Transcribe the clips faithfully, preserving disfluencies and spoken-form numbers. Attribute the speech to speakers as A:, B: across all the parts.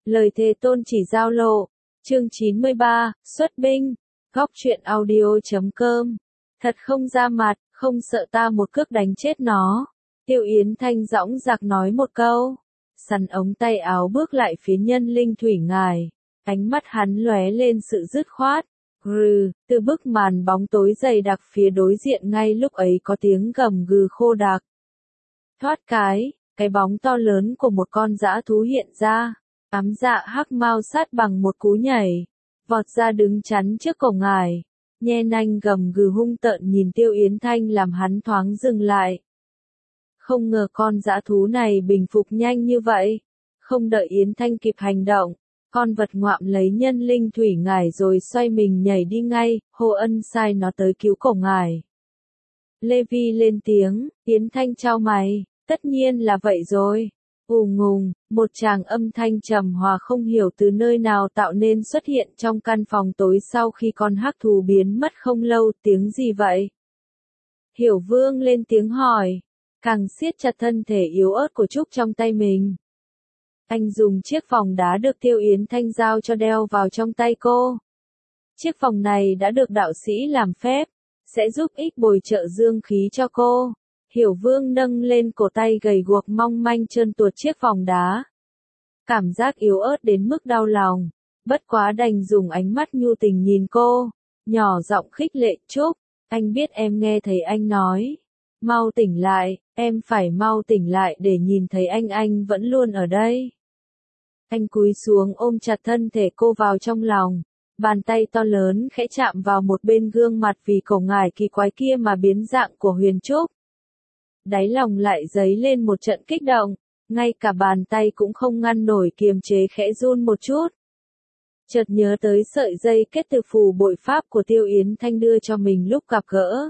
A: Lời thề tôn chỉ giao lộ. Chương chín mươi ba, xuất binh. Góc truyện audio chấm com. Thật không ra mặt, không sợ ta một cước đánh chết nó. Tiêu Yến Thanh dõng dạc nói một câu. Sắn ống tay áo bước lại phía Nhân Linh Thủy Ngài. Ánh mắt hắn lóe lên sự dứt khoát. Gừ, từ bức màn bóng tối dày đặc phía đối diện ngay lúc ấy có tiếng gầm gừ khô đặc. Thoát cái, cái bóng to lớn của một con dã thú hiện ra. Ám dạ hắc mao sát bằng một cú nhảy, vọt ra đứng chắn trước cổ Ngài, nhe nanh gầm gừ hung tợn nhìn Tiêu Yến Thanh làm hắn thoáng dừng lại. Không ngờ con dã thú này bình phục nhanh như vậy, không đợi Yến Thanh kịp hành động, con vật ngoạm lấy Nhân Linh Thủy Ngài rồi xoay mình nhảy đi ngay, Hồ Ân sai nó tới cứu cổ Ngài. Lê Vi lên tiếng, Yến Thanh chau mày, tất nhiên là vậy rồi. Ù ngùng, một tràng âm thanh trầm hòa không hiểu từ nơi nào tạo nên xuất hiện trong căn phòng tối sau khi con hắc thú biến mất không lâu. Tiếng gì vậy? Hiểu Vương lên tiếng hỏi, càng siết chặt thân thể yếu ớt của Trúc trong tay mình. Anh dùng chiếc vòng đá được Tiêu Yến Thanh giao cho đeo vào trong tay cô. Chiếc vòng này đã được đạo sĩ làm phép, sẽ giúp ích bồi trợ dương khí cho cô. Hiểu Vương nâng lên cổ tay gầy guộc mong manh trơn tuột chiếc vòng đá. Cảm giác yếu ớt đến mức đau lòng, bất quá đành dùng ánh mắt nhu tình nhìn cô, nhỏ giọng khích lệ, Trúc, anh biết em nghe thấy anh nói. Mau tỉnh lại, em phải mau tỉnh lại để nhìn thấy anh anh vẫn luôn ở đây. Anh cúi xuống ôm chặt thân thể cô vào trong lòng, bàn tay to lớn khẽ chạm vào một bên gương mặt vì cổ Ngài kỳ quái kia mà biến dạng của Huyền Trúc. Đáy lòng lại dấy lên một trận kích động, ngay cả bàn tay cũng không ngăn nổi kiềm chế khẽ run một chút. Chợt nhớ tới sợi dây kết từ phù bội pháp của Tiêu Yến Thanh đưa cho mình lúc gặp gỡ.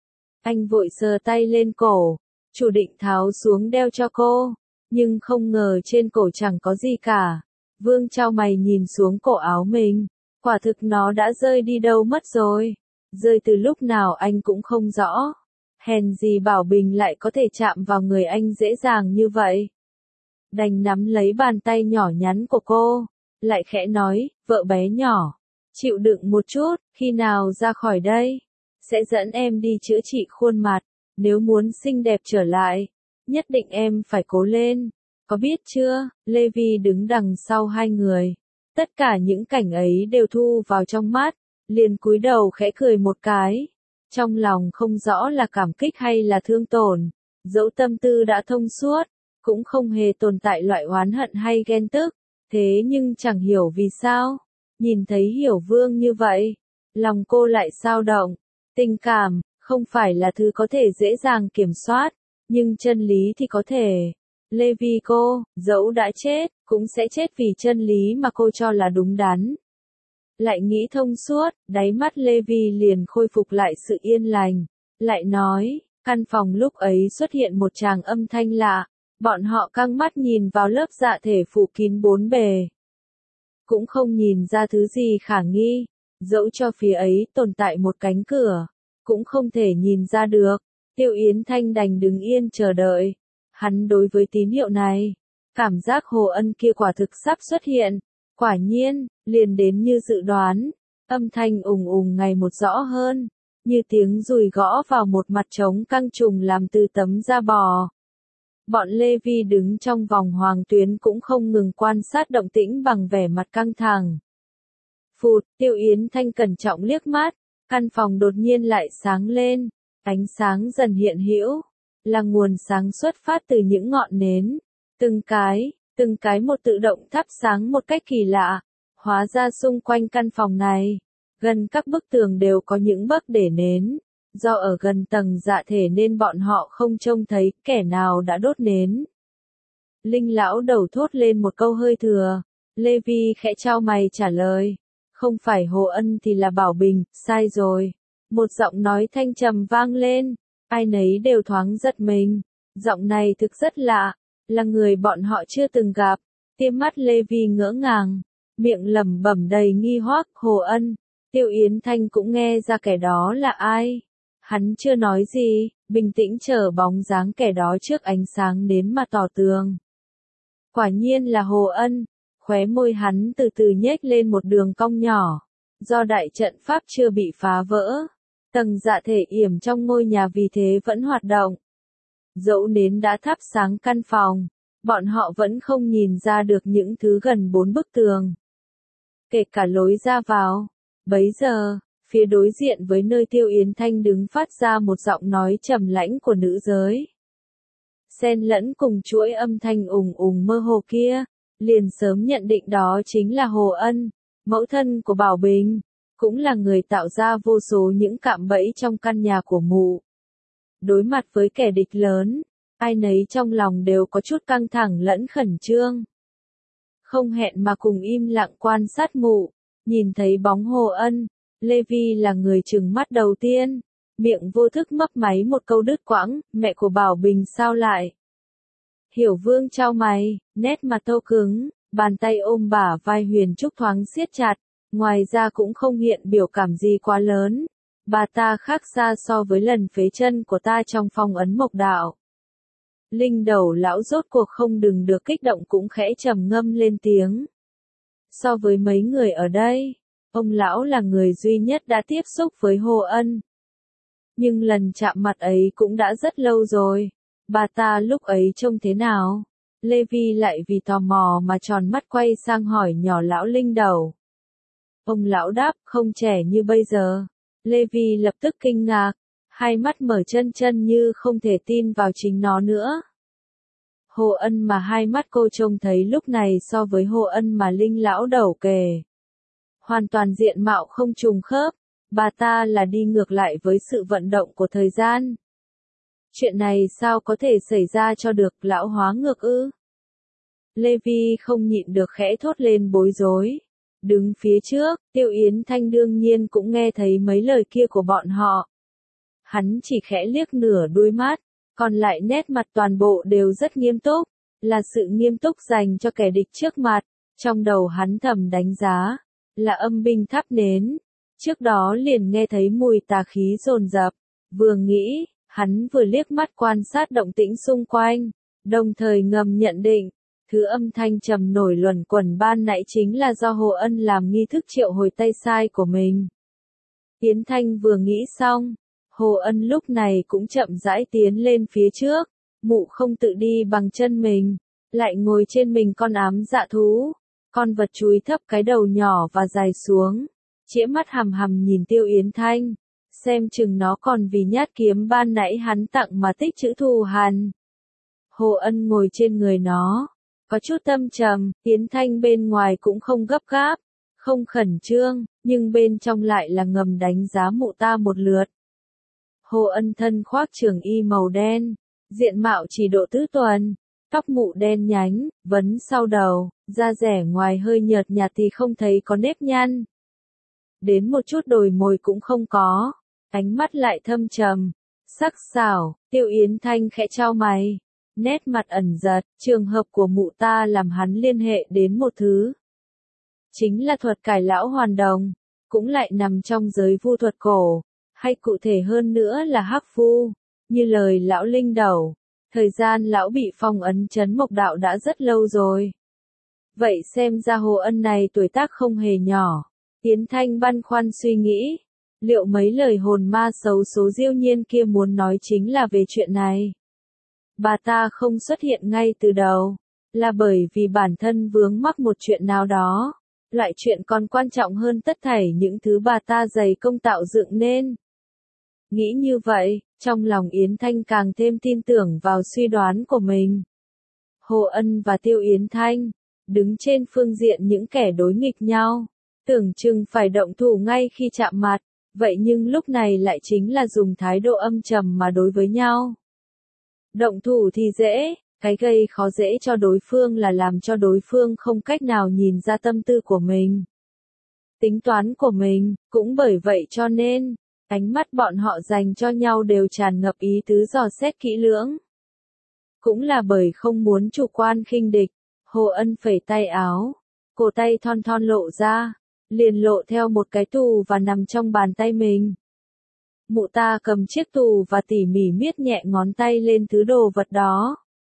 A: Anh vội sờ tay lên cổ, chủ định tháo xuống đeo cho cô, nhưng không ngờ trên cổ chẳng có gì cả. Vương chau mày nhìn xuống cổ áo mình, quả thực nó đã rơi đi đâu mất rồi, rơi từ lúc nào anh cũng không rõ. Hèn gì Bảo Bình lại có thể chạm vào người anh dễ dàng như vậy. Đành nắm lấy bàn tay nhỏ nhắn của cô, lại khẽ nói, vợ bé nhỏ, chịu đựng một chút, khi nào ra khỏi đây, sẽ dẫn em đi chữa trị khuôn mặt, nếu muốn xinh đẹp trở lại, nhất định em phải cố lên, có biết chưa? Lê Vi đứng đằng sau hai người, tất cả những cảnh ấy đều thu vào trong mắt, liền cúi đầu khẽ cười một cái. Trong lòng không rõ là cảm kích hay là thương tổn, dẫu tâm tư đã thông suốt, cũng không hề tồn tại loại oán hận hay ghen tức, thế nhưng chẳng hiểu vì sao, nhìn thấy Hiểu Vương như vậy, lòng cô lại dao động, tình cảm, không phải là thứ có thể dễ dàng kiểm soát, nhưng chân lý thì có thể. Lê Vi cô, dẫu đã chết, cũng sẽ chết vì chân lý mà cô cho là đúng đắn. Lại nghĩ thông suốt, đáy mắt Lê Vi liền khôi phục lại sự yên lành, lại nói, căn phòng lúc ấy xuất hiện một tràng âm thanh lạ, bọn họ căng mắt nhìn vào lớp dạ thể phủ kín bốn bề. Cũng không nhìn ra thứ gì khả nghi, dẫu cho phía ấy tồn tại một cánh cửa, cũng không thể nhìn ra được. Tiêu Yến Thanh đành đứng yên chờ đợi, hắn đối với tín hiệu này, cảm giác Hồ Ân kia quả thực sắp xuất hiện. Quả nhiên, liền đến như dự đoán, âm thanh ùng ùng ngày một rõ hơn, như tiếng dùi gõ vào một mặt trống căng trùng làm từ tấm da bò. Bọn Lê Vi đứng trong vòng hoàng tuyến cũng không ngừng quan sát động tĩnh bằng vẻ mặt căng thẳng. Phụt, Tiêu Yến Thanh cẩn trọng liếc mắt, căn phòng đột nhiên lại sáng lên, ánh sáng dần hiện hữu, là nguồn sáng xuất phát từ những ngọn nến, từng cái. Từng cái một tự động thắp sáng một cách kỳ lạ, hóa ra xung quanh căn phòng này, gần các bức tường đều có những bấc để nến, do ở gần tầng dạ thể nên bọn họ không trông thấy kẻ nào đã đốt nến. Linh lão đầu thốt lên một câu hơi thừa, Lê Vi khẽ chau mày trả lời, không phải Hồ Ân thì là Bảo Bình, sai rồi. Một giọng nói thanh trầm vang lên, ai nấy đều thoáng giật mình, giọng này thực rất lạ. Là người bọn họ chưa từng gặp. Tiêm mắt Lê Vi ngỡ ngàng, miệng lẩm bẩm đầy nghi hoắc. Hồ Ân. Tiêu Yến Thanh cũng nghe ra kẻ đó là ai. Hắn chưa nói gì, bình tĩnh chờ bóng dáng kẻ đó trước ánh sáng đến mà tỏ tường. Quả nhiên là Hồ Ân. Khóe môi hắn từ từ nhếch lên một đường cong nhỏ. Do đại trận pháp chưa bị phá vỡ, tầng dạ thể yểm trong ngôi nhà vì thế vẫn hoạt động. Dẫu nến đã thắp sáng căn phòng, bọn họ vẫn không nhìn ra được những thứ gần bốn bức tường. Kể cả lối ra vào. Bấy giờ, phía đối diện với nơi Tiêu Yến Thanh đứng phát ra một giọng nói trầm lãnh của nữ giới. Xen lẫn cùng chuỗi âm thanh ùng ùng mơ hồ kia, liền sớm nhận định đó chính là Hồ Ân, mẫu thân của Bảo Bình, cũng là người tạo ra vô số những cạm bẫy trong căn nhà của mụ. Đối mặt với kẻ địch lớn, ai nấy trong lòng đều có chút căng thẳng lẫn khẩn trương. Không hẹn mà cùng im lặng quan sát mụ, nhìn thấy bóng Hồ Ân, Lê Vi là người trừng mắt đầu tiên, miệng vô thức mấp máy một câu đứt quãng, mẹ của Bảo Bình sao lại? Hiểu Vương chau mày, nét mặt thô cứng, bàn tay ôm bả vai Huyền Trúc thoáng siết chặt, ngoài ra cũng không hiện biểu cảm gì quá lớn. Bà ta khác xa so với lần phế chân của ta trong phong ấn mộc đạo. Linh đầu lão rốt cuộc không đừng được kích động cũng khẽ trầm ngâm lên tiếng. So với mấy người ở đây, ông lão là người duy nhất đã tiếp xúc với Hồ Ân. Nhưng lần chạm mặt ấy cũng đã rất lâu rồi. Bà ta lúc ấy trông thế nào? Lê Vi lại vì tò mò mà tròn mắt quay sang hỏi nhỏ lão Linh đầu. Ông lão đáp, không trẻ như bây giờ. Lê Vi lập tức kinh ngạc, hai mắt mở chân chân như không thể tin vào chính nó nữa. Hồ Ân mà hai mắt cô trông thấy lúc này so với Hồ Ân mà Linh lão đầu kể. Hoàn toàn diện mạo không trùng khớp, bà ta là đi ngược lại với sự vận động của thời gian. Chuyện này sao có thể xảy ra cho được lão hóa ngược ư? Lê Vi không nhịn được khẽ thốt lên bối rối. Đứng phía trước, Tiêu Yến Thanh đương nhiên cũng nghe thấy mấy lời kia của bọn họ. Hắn chỉ khẽ liếc nửa đuôi mắt, còn lại nét mặt toàn bộ đều rất nghiêm túc, là sự nghiêm túc dành cho kẻ địch trước mặt. Trong đầu hắn thầm đánh giá, là âm binh thắp nến. Trước đó liền nghe thấy mùi tà khí dồn dập, vừa nghĩ, hắn vừa liếc mắt quan sát động tĩnh xung quanh, đồng thời ngầm nhận định. Thứ âm thanh trầm nổi luẩn quẩn ban nãy chính là do Hồ Ân làm nghi thức triệu hồi tay sai của mình. Yến Thanh vừa nghĩ xong, Hồ Ân lúc này cũng chậm rãi tiến lên phía trước, mụ không tự đi bằng chân mình, lại ngồi trên mình con ám dạ thú, con vật chúi thấp cái đầu nhỏ và dài xuống, chĩa mắt hằm hằm nhìn Tiêu Yến Thanh, xem chừng nó còn vì nhát kiếm ban nãy hắn tặng mà tích chữ thù hằn. Hồ Ân ngồi trên người nó. Có chút tâm trầm, Yến Thanh bên ngoài cũng không gấp gáp, không khẩn trương, nhưng bên trong lại là ngầm đánh giá mụ ta một lượt. Hồ Ân thân khoác trường y màu đen, diện mạo chỉ độ tứ tuần, tóc mụ đen nhánh, vấn sau đầu, da rẻ ngoài hơi nhợt nhạt thì không thấy có nếp nhăn. Đến một chút đồi mồi cũng không có, ánh mắt lại thâm trầm, sắc sảo, Tiêu Yến Thanh khẽ chau mày. Nét mặt ẩn giật, trường hợp của mụ ta làm hắn liên hệ đến một thứ. Chính là thuật cải lão hoàn đồng, cũng lại nằm trong giới vu thuật cổ, hay cụ thể hơn nữa là hắc vu, như lời lão Linh đầu. Thời gian lão bị phong ấn trấn mộc đạo đã rất lâu rồi. Vậy xem ra Hồ Ân này tuổi tác không hề nhỏ. Yến Thanh băn khoăn suy nghĩ, liệu mấy lời hồn ma xấu số diêu nhiên kia muốn nói chính là về chuyện này. Bà ta không xuất hiện ngay từ đầu, là bởi vì bản thân vướng mắc một chuyện nào đó, loại chuyện còn quan trọng hơn tất thảy những thứ bà ta dày công tạo dựng nên. Nghĩ như vậy, trong lòng Yến Thanh càng thêm tin tưởng vào suy đoán của mình. Hồ Ân và Tiêu Yến Thanh, đứng trên phương diện những kẻ đối nghịch nhau, tưởng chừng phải động thủ ngay khi chạm mặt, vậy nhưng lúc này lại chính là dùng thái độ âm trầm mà đối với nhau. Động thủ thì dễ, cái gây khó dễ cho đối phương là làm cho đối phương không cách nào nhìn ra tâm tư của mình. Tính toán của mình, cũng bởi vậy cho nên, ánh mắt bọn họ dành cho nhau đều tràn ngập ý tứ dò xét kỹ lưỡng. Cũng là bởi không muốn chủ quan khinh địch, Hồ Ân phẩy tay áo, cổ tay thon thon lộ ra, liền lộ theo một cái tù và nằm trong bàn tay mình. Mụ ta cầm chiếc tù và tỉ mỉ miết nhẹ ngón tay lên thứ đồ vật đó.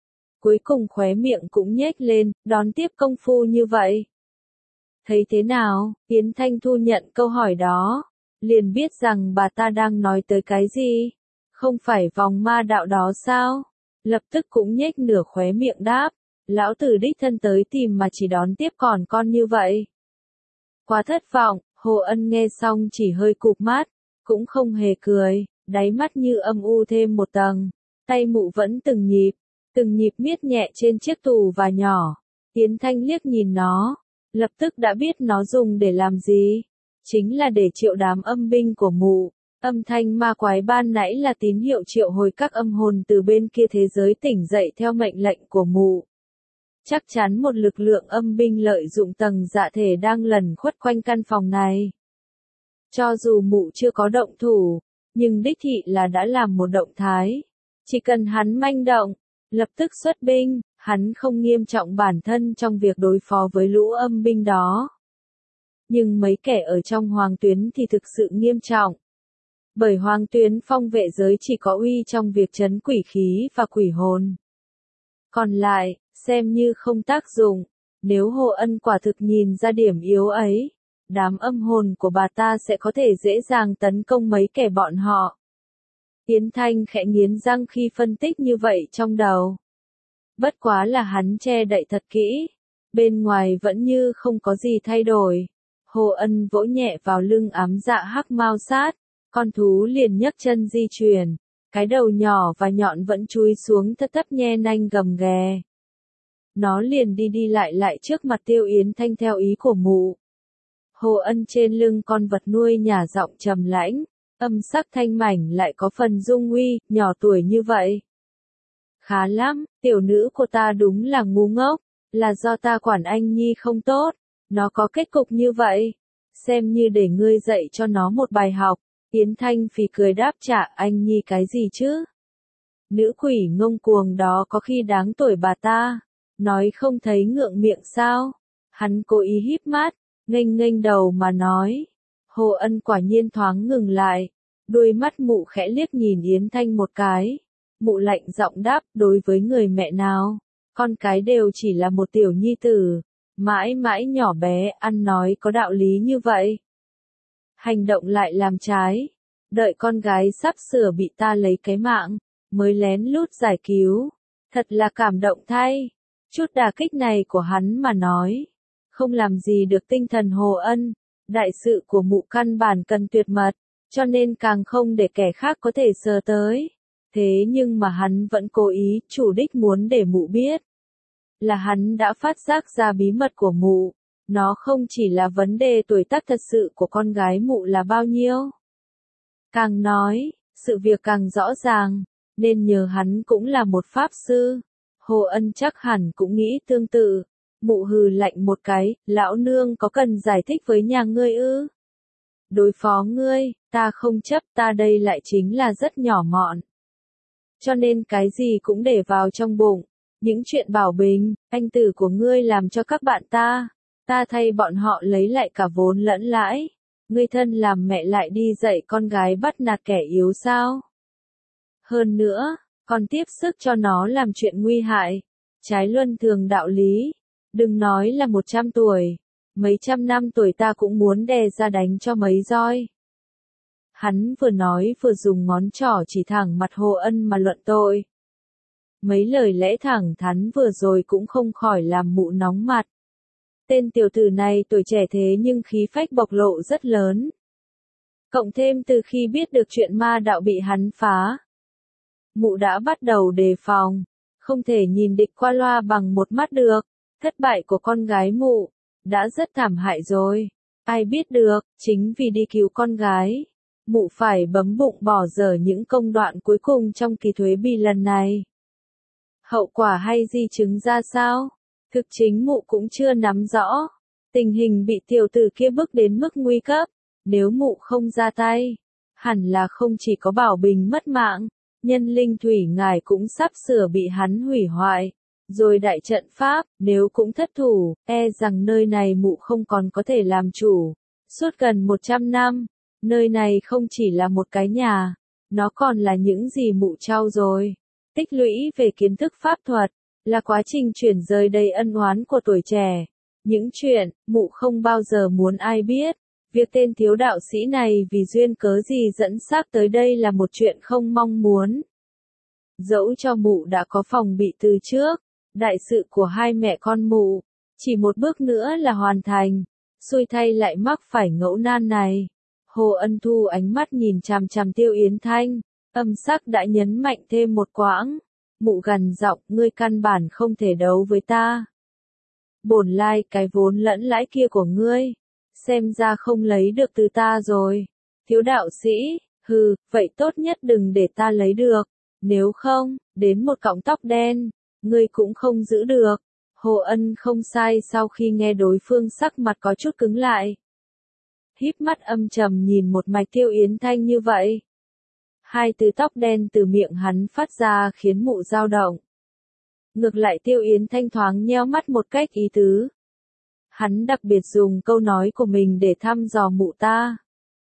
A: cuối cùng khóe miệng cũng nhếch lên, đón tiếp công phu như vậy. Thấy thế nào? Yến Thanh thu nhận câu hỏi đó, liền biết rằng bà ta đang nói tới cái gì. Không phải vòng ma đạo đó sao? Lập tức cũng nhếch nửa khóe miệng đáp, lão tử đích thân tới tìm mà chỉ đón tiếp còn con như vậy. Quá thất vọng, Hồ Ân nghe xong chỉ hơi cụp mắt, cũng không hề cười, đáy mắt như âm u thêm một tầng, tay mụ vẫn từng nhịp, từng nhịp miết nhẹ trên chiếc tù và nhỏ. Yến Thanh liếc nhìn nó, lập tức đã biết nó dùng để làm gì, chính là để triệu đám âm binh của mụ. Âm thanh ma quái ban nãy là tín hiệu triệu hồi các âm hồn từ bên kia thế giới tỉnh dậy theo mệnh lệnh của mụ. Chắc chắn một lực lượng âm binh lợi dụng tầng dạ thể đang lẩn khuất quanh căn phòng này. Cho dù mụ chưa có động thủ, nhưng đích thị là đã làm một động thái. Chỉ cần hắn manh động, lập tức xuất binh, hắn không nghiêm trọng bản thân trong việc đối phó với lũ âm binh đó. Nhưng mấy kẻ ở trong hoàng tuyến thì thực sự nghiêm trọng. Bởi hoàng tuyến phong vệ giới chỉ có uy trong việc trấn quỷ khí và quỷ hồn. Còn lại, xem như không tác dụng, nếu Hồ Ân quả thực nhìn ra điểm yếu ấy, đám âm hồn của bà ta sẽ có thể dễ dàng tấn công mấy kẻ bọn họ. Yến Thanh khẽ nghiến răng khi phân tích như vậy trong đầu. Bất quá là hắn che đậy thật kỹ, bên ngoài vẫn như không có gì thay đổi. Hồ Ân vỗ nhẹ vào lưng ám dạ hắc mao sát, con thú liền nhấc chân di chuyển, cái đầu nhỏ và nhọn vẫn chui xuống thấp thấp nhe nanh gầm ghè. Nó liền đi đi lại lại trước mặt Tiêu Yến Thanh theo ý của mụ. Hồ Ân trên lưng con vật nuôi nhả giọng trầm lãnh, âm sắc thanh mảnh lại có phần dung uy, nhỏ tuổi như vậy. Khá lắm, tiểu nữ của ta đúng là ngu ngốc, là do ta quản anh nhi không tốt, nó có kết cục như vậy. Xem như để ngươi dạy cho nó một bài học. Yến Thanh phì cười đáp trả, anh nhi cái gì chứ? Nữ quỷ ngông cuồng đó có khi đáng tuổi bà ta, nói không thấy ngượng miệng sao? Hắn cố ý híp mắt, nghênh nghênh đầu mà nói. Hồ Ân quả nhiên thoáng ngừng lại, đôi mắt mụ khẽ liếc nhìn Yến Thanh một cái. Mụ lạnh giọng đáp, đối với người mẹ nào, con cái đều chỉ là một tiểu nhi tử, mãi mãi nhỏ bé, ăn nói có đạo lý như vậy. Hành động lại làm trái, đợi con gái sắp sửa bị ta lấy cái mạng, mới lén lút giải cứu, thật là cảm động thay. Chút đả kích này của hắn mà nói, không làm gì được tinh thần Hồ Ân, đại sự của mụ căn bản cần tuyệt mật, cho nên càng không để kẻ khác có thể sờ tới. Thế nhưng mà hắn vẫn cố ý, chủ đích muốn để mụ biết, là hắn đã phát giác ra bí mật của mụ. Nó không chỉ là vấn đề tuổi tác thật sự của con gái mụ là bao nhiêu. Càng nói, sự việc càng rõ ràng, nên nhờ hắn cũng là một pháp sư. Hồ Ân chắc hẳn cũng nghĩ tương tự. Mụ hừ lạnh một cái, lão nương có cần giải thích với nhà ngươi ư? Đối phó ngươi, ta không chấp, ta đây lại chính là rất nhỏ mọn. Cho nên cái gì cũng để vào trong bụng. Những chuyện bảo bình, anh tử của ngươi làm cho các bạn ta. Ta thay bọn họ lấy lại cả vốn lẫn lãi. Ngươi thân làm mẹ lại đi dạy con gái bắt nạt kẻ yếu sao? Hơn nữa, còn tiếp sức cho nó làm chuyện nguy hại. Trái luân thường đạo lý. Đừng nói là một trăm tuổi. Mấy trăm năm tuổi ta cũng muốn đè ra đánh cho mấy roi. Hắn vừa nói vừa dùng ngón trỏ chỉ thẳng mặt Hồ Ân mà luận tội. Mấy lời lẽ thẳng thắn vừa rồi cũng không khỏi làm mụ nóng mặt. Tên tiểu tử này tuổi trẻ thế nhưng khí phách bộc lộ rất lớn. Cộng thêm từ khi biết được chuyện ma đạo bị hắn phá, mụ đã bắt đầu đề phòng, không thể nhìn địch qua loa bằng một mắt được. Thất bại của con gái mụ đã rất thảm hại rồi. Ai biết được, chính vì đi cứu con gái, mụ phải bấm bụng bỏ dở những công đoạn cuối cùng trong kỳ thuế bì lần này. Hậu quả hay di chứng ra sao? Thực chính mụ cũng chưa nắm rõ. Tình hình bị tiểu tử kia bức đến mức nguy cấp. Nếu mụ không ra tay, hẳn là không chỉ có Bảo Bình mất mạng, nhân linh thủy ngài cũng sắp sửa bị hắn hủy hoại. Rồi đại trận pháp, nếu cũng thất thủ, e rằng nơi này mụ không còn có thể làm chủ. Suốt gần một trăm năm, nơi này không chỉ là một cái nhà, nó còn là những gì mụ trau dồi, tích lũy về kiến thức pháp thuật, là quá trình chuyển rời đầy ân oán của tuổi trẻ. Những chuyện, mụ không bao giờ muốn ai biết. Việc tên thiếu đạo sĩ này vì duyên cớ gì dẫn xác tới đây là một chuyện không mong muốn. Dẫu cho mụ đã có phòng bị từ trước, đại sự của hai mẹ con mụ, chỉ một bước nữa là hoàn thành, xui thay lại mắc phải ngẫu nan này. Hồ Ân Thu ánh mắt nhìn chằm chằm Tiêu Yến Thanh, âm sắc đã nhấn mạnh thêm một quãng. Mụ gằn giọng, ngươi căn bản không thể đấu với ta. Bổn lai cái vốn lẫn lãi kia của ngươi, xem ra không lấy được từ ta rồi. Thiếu đạo sĩ, hừ, vậy tốt nhất đừng để ta lấy được, nếu không, đến một cọng tóc đen, ngươi cũng không giữ được. Hồ Ân không sai sau khi nghe đối phương sắc mặt có chút cứng lại. Híp mắt âm trầm nhìn một mạch Tiêu Yến Thanh như vậy. Hai từ tóc đen từ miệng hắn phát ra khiến mụ dao động. Ngược lại Tiêu Yến Thanh thoáng nheo mắt một cách ý tứ. Hắn đặc biệt dùng câu nói của mình để thăm dò mụ ta.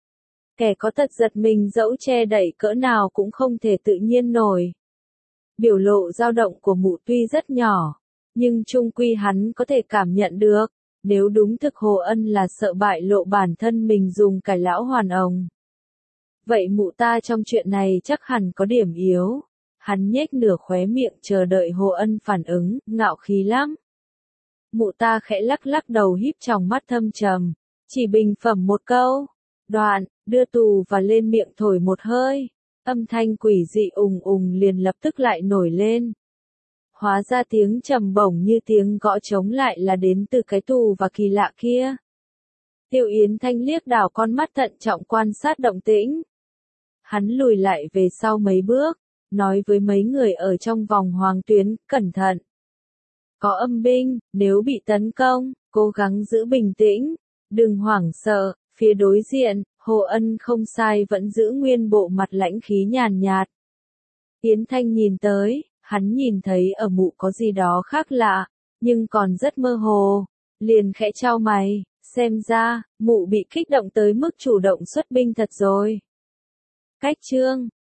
A: Kẻ có tật giật mình dẫu che đậy cỡ nào cũng không thể tự nhiên nổi. Biểu lộ dao động của mụ tuy rất nhỏ, nhưng chung quy hắn có thể cảm nhận được. Nếu đúng thực Hồ Ân là sợ bại lộ bản thân mình dùng cải lão hoàn ồng. Vậy mụ ta trong chuyện này chắc hẳn có điểm yếu. Hắn nhếch nửa khóe miệng chờ đợi Hồ Ân phản ứng, ngạo khí lắm. Mụ ta khẽ lắc lắc đầu híp tròng mắt thâm trầm, chỉ bình phẩm một câu. Đoạn, đưa tù và lên miệng thổi một hơi. Âm thanh quỷ dị ùng ùng liền lập tức lại nổi lên. Hóa ra tiếng trầm bổng như tiếng gõ trống lại là đến từ cái tù và kỳ lạ kia. Tiêu Yến Thanh liếc đảo con mắt thận trọng quan sát động tĩnh. Hắn lùi lại về sau mấy bước, nói với mấy người ở trong vòng hoàng tuyến, cẩn thận. Có âm binh, nếu bị tấn công, cố gắng giữ bình tĩnh, đừng hoảng sợ. Phía đối diện, Hồ Ân không sai vẫn giữ nguyên bộ mặt lãnh khí nhàn nhạt. Yến Thanh nhìn tới, hắn nhìn thấy ở mụ có gì đó khác lạ, nhưng còn rất mơ hồ, liền khẽ chau mày, xem ra, mụ bị kích động tới mức chủ động xuất binh thật rồi. Cách chương